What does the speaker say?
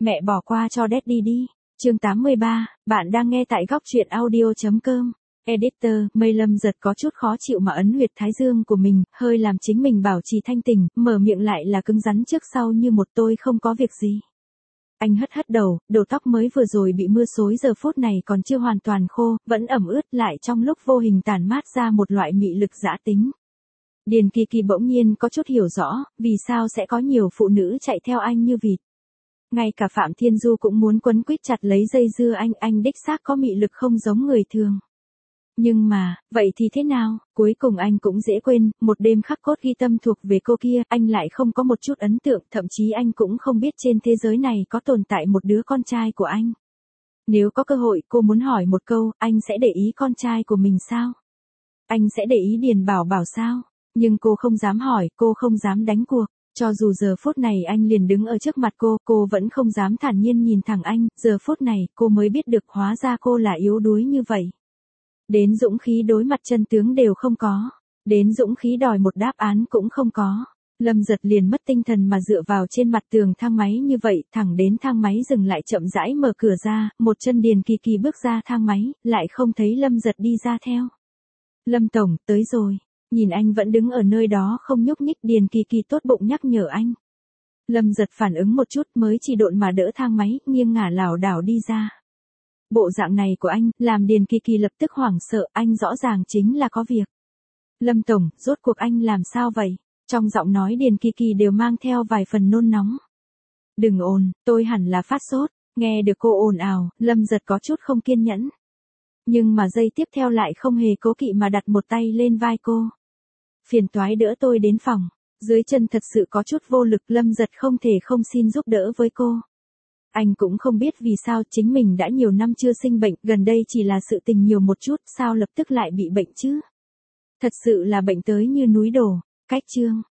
Mẹ bỏ qua cho Daddy đi. Chương 83, bạn đang nghe tại góc truyện audio.com. Editor, Mây Lâm Giật có chút khó chịu mà ấn huyệt thái dương của mình, hơi làm chính mình bảo trì thanh tỉnh, mở miệng lại là cứng rắn trước sau như một tôi không có việc gì. Anh hất hất đầu, đầu tóc mới vừa rồi bị mưa xối giờ phút này còn chưa hoàn toàn khô, vẫn ẩm ướt lại trong lúc vô hình tản mát ra một loại mị lực dã tính. Điền Kỳ Kỳ bỗng nhiên có chút hiểu rõ, vì sao sẽ có nhiều phụ nữ chạy theo anh như vịt. Ngay cả Phạm Thiên Du cũng muốn quấn quýt chặt lấy dây dưa anh đích xác có mị lực không giống người thường. Nhưng mà, vậy thì thế nào, cuối cùng anh cũng dễ quên, một đêm khắc cốt ghi tâm thuộc về cô kia, anh lại không có một chút ấn tượng, thậm chí anh cũng không biết trên thế giới này có tồn tại một đứa con trai của anh. Nếu có cơ hội, cô muốn hỏi một câu, anh sẽ để ý con trai của mình sao? Anh sẽ để ý Điền Bảo Bảo sao? Nhưng cô không dám hỏi, cô không dám đánh cuộc. Cho dù giờ phút này anh liền đứng ở trước mặt cô vẫn không dám thản nhiên nhìn thẳng anh, giờ phút này cô mới biết được hóa ra cô là yếu đuối như vậy. Đến dũng khí đối mặt chân tướng đều không có, đến dũng khí đòi một đáp án cũng không có. Lâm Giật liền mất tinh thần mà dựa vào trên mặt tường thang máy như vậy, thẳng đến thang máy dừng lại chậm rãi mở cửa ra, một chân Điền Kỳ Kỳ bước ra thang máy, lại không thấy Lâm Giật đi ra theo. Lâm Tổng, tới rồi. Nhìn anh vẫn đứng ở nơi đó không nhúc nhích, Điền Kỳ Kỳ tốt bụng nhắc nhở anh. Lâm Giật phản ứng một chút mới chỉ độn mà đỡ thang máy, nghiêng ngả lảo đảo đi ra. Bộ dạng này của anh, làm Điền Kỳ Kỳ lập tức hoảng sợ, anh rõ ràng chính là có việc. Lâm Tổng, rốt cuộc anh làm sao vậy? Trong giọng nói Điền Kỳ Kỳ đều mang theo vài phần nôn nóng. Đừng ồn, tôi hẳn là phát sốt. Nghe được cô ồn ào, Lâm Giật có chút không kiên nhẫn. Nhưng mà giây tiếp theo lại không hề cố kỵ mà đặt một tay lên vai cô. Phiền toái đỡ tôi đến phòng. Dưới chân thật sự có chút vô lực, Lâm Giật không thể không xin giúp đỡ với cô. Anh cũng không biết vì sao chính mình đã nhiều năm chưa sinh bệnh, gần đây chỉ là sự tình nhiều một chút, sao lập tức lại bị bệnh chứ? Thật sự là bệnh tới như núi đổ. Cách chương.